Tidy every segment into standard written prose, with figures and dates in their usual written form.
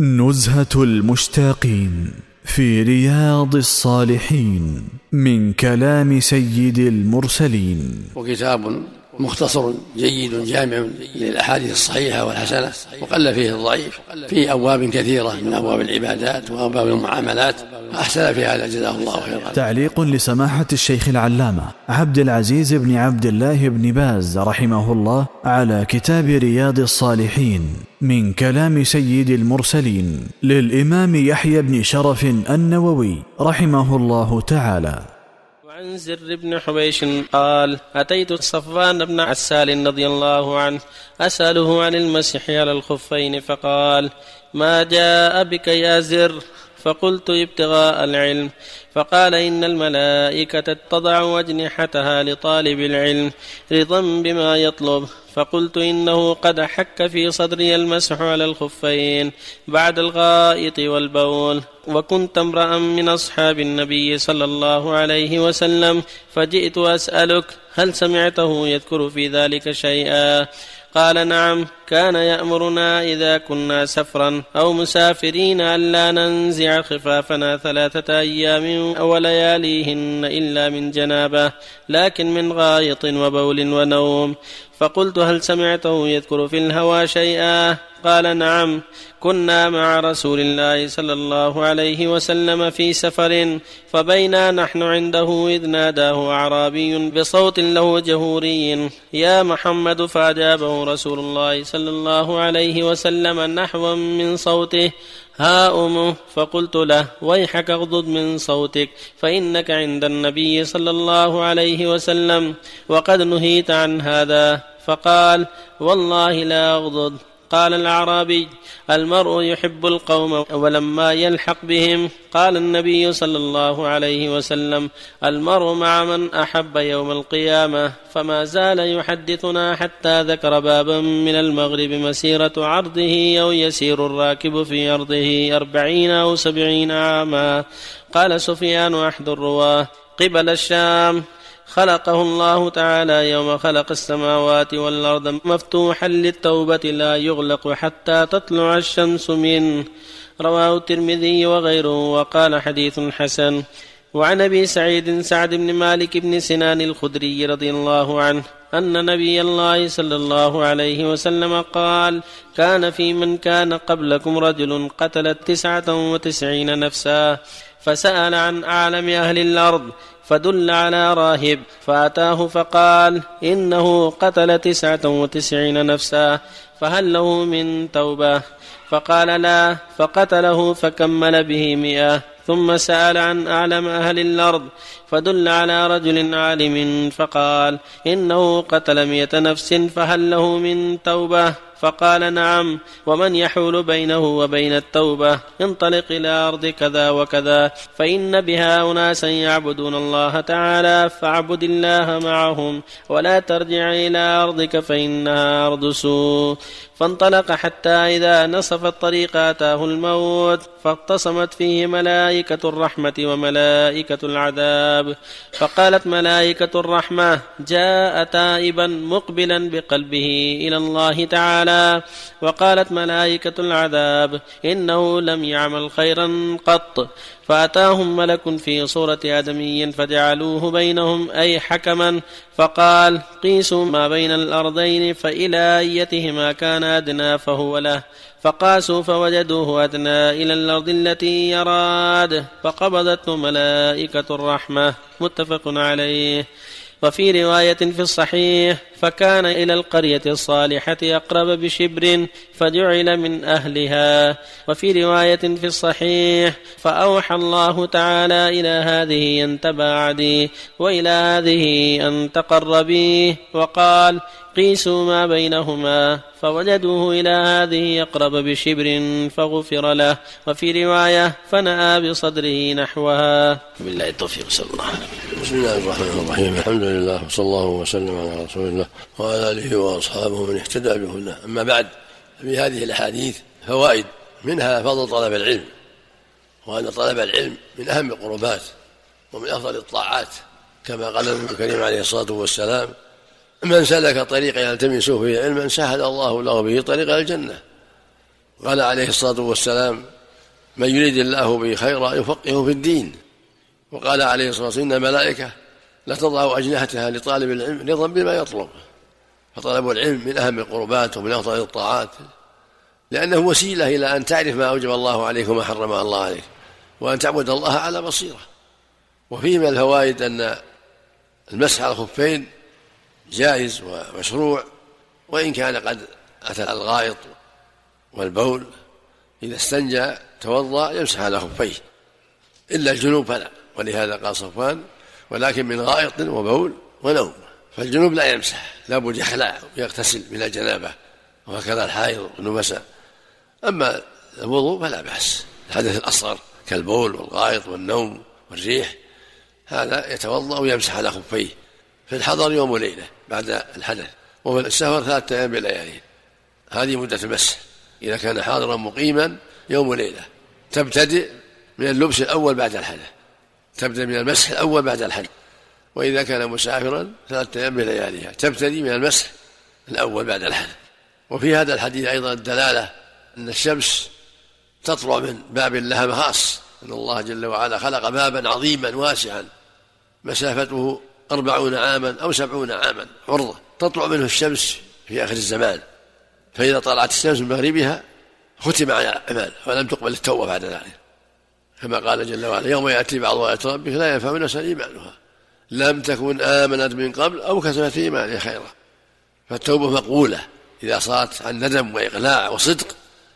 نزهة المشتاقين في رياض الصالحين من كلام سيد المرسلين. وكتاب مختصر جيد جامع للأحاديث الصحيحة والحسنة، وقل فيه الضعيف، في أبواب كثيرة من أبواب العبادات وأبواب المعاملات، أحسن في هذا جزاه الله خيرا. تعليق لسماحة الشيخ العلامة عبد العزيز بن عبد الله بن باز رحمه الله على كتاب رياض الصالحين من كلام سيد المرسلين للإمام يحيى بن شرف النووي رحمه الله تعالى. عن زر بن حبيش قال: أتيت صفوان بن عسال رضي الله عنه أسأله عن المسح على الخفين، فقال: ما جاء بك يا زر؟ فقلت: ابتغاء العلم. فقال: إن الملائكة تضع أجنحتها لطالب العلم رضا بما يطلب. فقلت: إنه قد حك في صدري المسح على الخفين بعد الغائط والبول، وكنت امرأ من أصحاب النبي صلى الله عليه وسلم، فجئت أسألك هل سمعته يذكر في ذلك شيئا؟ قال: نعم، كان يأمرنا إذا كنا سفرا أو مسافرين ألا ننزع خفافنا 3 أيام ولياليهن إلا من جنابة، لكن من غائط وبول ونوم. فقلت: هل سمعته يذكر في الهوى شيئا؟ قال: نعم، كنا مع رسول الله صلى الله عليه وسلم في سفر، فبينا نحن عنده إذ ناداه أعرابي بصوت له جهوري: يا محمد. فأجابه رسول الله صلى الله عليه وسلم نحوا من صوته: ها أمه. فقلت له: ويحك اغضض من صوتك، فإنك عند النبي صلى الله عليه وسلم وقد نهيت عن هذا. فقال: والله لا أغضض. قال الأعرابي: المرء يحب القوم ولما يلحق بهم. قال النبي صلى الله عليه وسلم: المرء مع من أحب يوم القيامة. فما زال يحدثنا حتى ذكر بابا من المغرب مسيرة عرضه أو يسير الراكب في أرضه 40 أو 70 عاما. قال سفيان أحد الرواه: قبل الشام. خلقه الله تعالى يوم خلق السماوات والأرض مفتوحا للتوبة لا يغلق حتى تطلع الشمس منه. رواه الترمذي وغيره وقال: حديث حسن. وعن أبي سعيد سعد بن مالك بن سنان الخدري رضي الله عنه أن نبي الله صلى الله عليه وسلم قال: كان في من كان قبلكم رجل قتل 99 نفسا، فسأل عن أعلم أهل الأرض فدل على راهب، فأتاه فقال: إنه قتل 99 نفسا، فهل له من توبة؟ فقال: لا. فقتله فكمل به 100. ثم سأل عن أعلم أهل الأرض فدل على رجل عالم، فقال: إنه قتل 100 نفس، فهل له من توبة؟ فقال: نعم. ومن يحول بينه وبين التوبة؟ انطلق إلى أرض كذا وكذا، فإن بها أناسا يعبدون الله تعالى، فاعبد الله معهم، ولا ترجع إلى أرضك فإنها أرض سوء. فانطلق حتى إذا نصف الطريق أتاه الموت، فاقتصمت فيه ملائكة الرحمة وملائكة العذاب. فقالت ملائكة الرحمة: جاء تائبا مقبلا بقلبه إلى الله تعالى. وقالت ملائكة العذاب: إنه لم يعمل خيرا قط. فأتاهم ملك في صورة آدمي فجعلوه بينهم أي حكما، فقال: قيسوا ما بين الأرضين فإلى أيتهما كان أدنى فهو له. فقاسوا فوجدوه أدنى إلى الأرض التي يراد، فقبضته ملائكة الرحمة. متفق عليه. وفي رواية في الصحيح: فكان إلى القرية الصالحة أقرب بشبر فجعل من أهلها. وفي رواية في الصحيح: فأوحى الله تعالى إلى هذه أن تباعدي، وإلى هذه أن تقربي، وقال: قيسوا ما بينهما، فوجدوه إلى هذه أقرب بشبر فغفر له. وفي رواية: فنأى بصدره نحوها. بالله التوفيق. صلى الله عليه وسلم. بسم الله الرحمن الرحيم. الحمد لله وصلى الله وسلم على رسول الله وعلى آله وأصحابه من اهتدى بهداه. أما بعد، في هذه الأحاديث فوائد، منها فضل طلب العلم، وأن طلب العلم من أهم القربات ومن أفضل الطاعات، كما قال النبي الكريم عليه الصلاة والسلام: من سلك طريقا يلتمس فيه علما سهل الله له به طريق الجنة. قال عليه الصلاة والسلام: من يريد الله به خيرا يفقهه في الدين. وقال عليه الصلاة والسلام: إن الملائكة لتضع أجنحتها لطالب العلم رضا بما يطلب. فطلب العلم من أهم القربات ومن أفضل الطاعات، لأنه وسيلة إلى أن تعرف ما أوجب الله عليك وما حرم الله عليك، وأن تعبد الله على بصيرة. وفيه من الفوائد أن المسح على الخفين جائز ومشروع، وإن كان قد أتى الغائط والبول إذا استنجى توضأ يمسح على خفيه، إلا الجنوب فلا. ولهذا قال صفوان: ولكن من غائط وبول ونوم. فالجنوب لا يمسح، لا بد يخلع ويغتسل من الجنابة، وهكذا الحائض والنفساء. أما الوضوء فلا بأس، الحدث الأصغر كالبول والغائط والنوم والريح هذا يتوضأ ويمسح على خفيه في الحضر يوم وليلة بعد الحدث، وفي السفر 3 أيام بليالي. هذه مدة المسح إذا كان حاضرا مقيما يوم وليلة. تبتدئ من اللبس الأول بعد الحدث، تبدأ من المسح الأول بعد الحدث. وإذا كان مسافرا 3 أيام بلياليها تبتدي من المسح الأول بعد الحدث. وفي هذا الحديث أيضا الدلالة أن الشمس تطلع من باب لها خاص، أن الله جل وعلا خلق بابا عظيما واسعا مسافته 40 عاما أو 70 عاما عرضة، تطلع منه الشمس في آخر الزمان. فإذا طلعت الشمس من مغربها ختم على الأعمال ولم تقبل التوبة بعد ذلك، كما قال جل وعلا: يوم يأتي بعض آيات ربك لا ينفع نفسا إيمانها لم تكن آمنت من قبل أو كسبت في إيمانها خيرا. فالتوبة مقبولة إذا صارت عن ندم وإقلاع وصدق،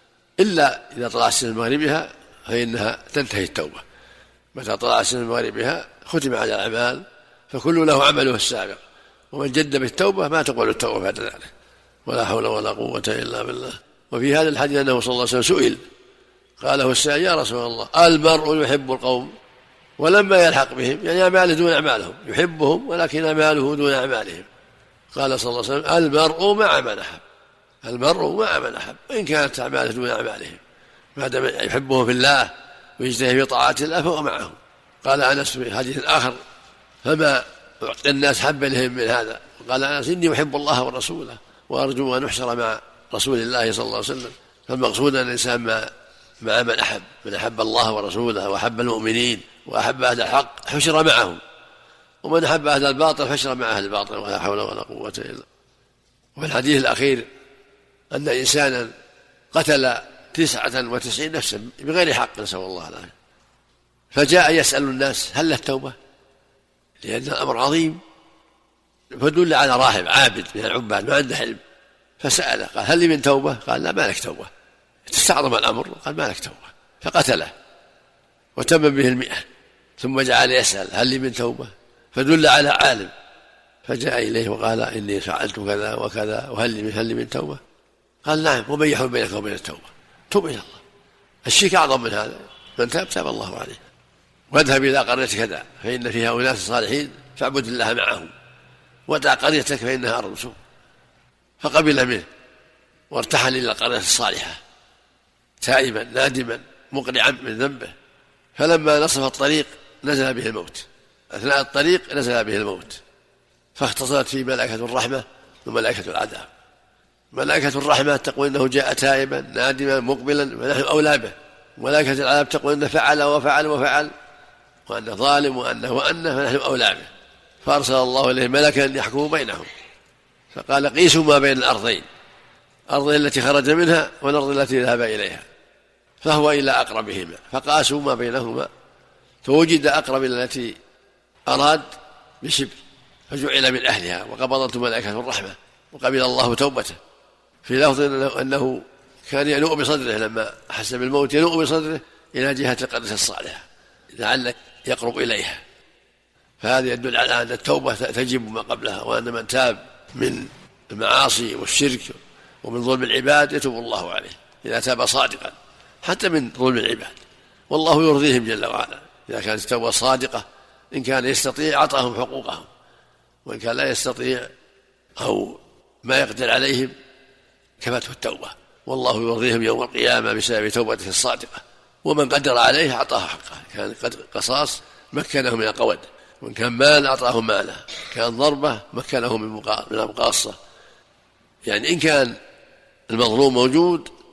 إلا إذا طلعت الشمس من مغربها فإنها تنتهي التوبة. متى طلعت الشمس من مغربها ختم على الأعمال، فكل له عمله السابق، ومن جد بالتوبة ما تقبل التوبة بعد ذلك. ولا حول ولا قوة إلا بالله. وفي هذا الحديث أنه صلى الله عليه وسلم سئل، قال له السائل: يا رسول الله، المرء يحب القوم ولما يلحق بهم، يعني أعماله دون أعمالهم، يحبهم ولكن أعماله دون أعمالهم. قال صلى الله عليه وسلم: المرء مع من أحب. المرء مع من أحب، وإن كانت أعماله دون أعمالهم، ما دام يحبهم في الله ويجتهد في طاعات الله فهو معهم. قال أنس في حديث آخر: فما أعطي الناس حبا لهم من هذا؟ قال أنس: إني أحب الله ورسوله وأرجو أن نحشر مع رسول الله صلى الله عليه وسلم. فالمقصود أن الإنسان مع من أحب الله ورسوله وأحب المؤمنين وأحب أهل الحق حشر معهم، ومن أحب أهل الباطل حشر مع أهل الباطل، ولا حول ولا قوة إلا بالله. وفي الحديث الأخير أن إنسانا قتل 99 نفسا بغير حق، نسأل الله العافية، فجاء يسأل الناس: هل له توبة؟ لأن الأمر عظيم. فدل على راهب عابد من العباد ما عنده علم، فسأله قال: هل لي من توبة؟ قال: لا، ما لك توبة. استعظم الأمر، قال: ما لك توبة، فقتله وتم به 100. ثم جعل يسأل: هل لي من توبة؟ فدل على عالم، فجاء إليه وقال: إني فعلت كذا وكذا وهل لي من توبة؟ قال: نعم، ومن يحول بينك وبين التوبة؟ توب إلى الله. الشرك أعظم من هذا، من تاب تاب الله عليه. واذهب إلى قرية كذا فإن فيها أناس صالحين فاعبد الله معهم، ودع قريتك فإنها أرض سوء. فقبل منه وارتحل إلى القرية الصالحة تائبا نادما مقلعا من ذنبه. فلما نصف الطريق نزل به الموت، أثناء الطريق نزل به الموت، فاختصرت فيه ملائكة الرحمة وملائكة العذاب. ملائكة الرحمة تقول إنه جاء تائبا نادما مقبلا ونحن أولى به، ملائكة العذاب تقول إنه فعل وفعل وفعل وأنه ظالم وأنه فنحن أولى به. فأرسل الله إليه ملكا يحكم بينهم، فقال: قيسوا ما بين الأرضين، الأرض التي خرج منها والأرض التي ذهب إليها، فهو إلى أقربهما، فقاسوا ما بينهما فوجد أقرب إلى التي أراد بشبر، فجعل من أهلها وقبضته ملائكة الرحمة وقبل الله توبته. في لفظ أنه كان ينوء بصدره لما أحس بالموت، ينوء بصدره إلى جهة القدس الصالحة لعل يقرب إليها. فهذا يدل على أن التوبة تجب ما قبلها، وأن من تاب من المعاصي والشرك ومن ظلم العباد يتوب الله عليه إذا تاب صادقا، حتى من ظلم العباد، والله يرضيهم جل وعلا إذا كانت التوبة صادقة. إن كان يستطيع أعطاهم حقوقهم، وإن كان لا يستطيع أو ما يقدر عليهم كفته التوبة، والله يرضيهم يوم القيامة بسبب توبته الصادقة. ومن قدر عليه أعطاه حقه، كان قصاص مكنه من القود، وإن كان مال أعطاه ماله، كان ضربة مكنه من المقاصة. يعني إن كان المظلوم موجود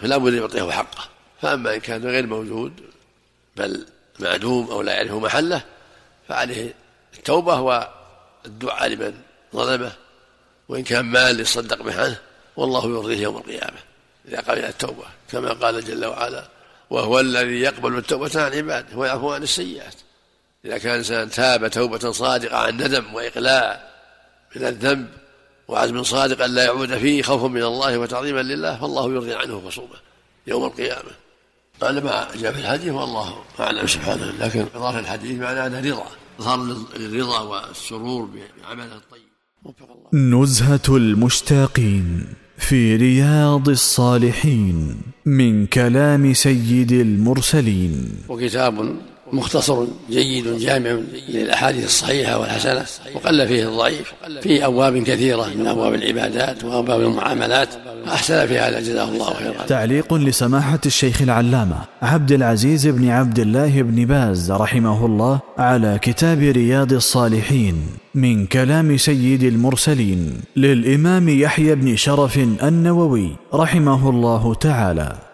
فلا بد يعطيه حقه. فأما إن كان غير موجود بل معدوم أو لا يعرف محله فعليه التوبة والدعاء لمن ظلمه، وإن كان مال يصدق به عنه والله يرضيه يوم القيامة إذا قبل التوبة، كما قال جل وعلا: وهو الذي يقبل التوبة عن عباده ويعفو عن السيئات. إذا كان الإنسان تاب توبة صادقة عن ندم وإقلاع من الذنب وعزم صادق أن لا يعود فيه خوفا من الله وتعظيما لله فالله يرضي عنه خصومه يوم القيامة. على ما جاء في الحديث والله أعلم سبحانه، لكن إضافة الحديث معناه أنه رضا، ظهر الرضا والسرور بعمله الطيب. نزهة المشتاقين في رياض الصالحين من كلام سيد المرسلين. وكتاب مختصر جيد جامع للأحاديث الصحيحة والحسنة، وقل فيه الضعيف، فيه أبواب كثيرة من أبواب العبادات وأبواب المعاملات، أحسن في هذا جزاه الله خيرا. تعليق لسماحة الشيخ العلامة عبد العزيز بن عبد الله بن باز رحمه الله على كتاب رياض الصالحين من كلام سيد المرسلين للإمام يحيى بن شرف النووي رحمه الله تعالى.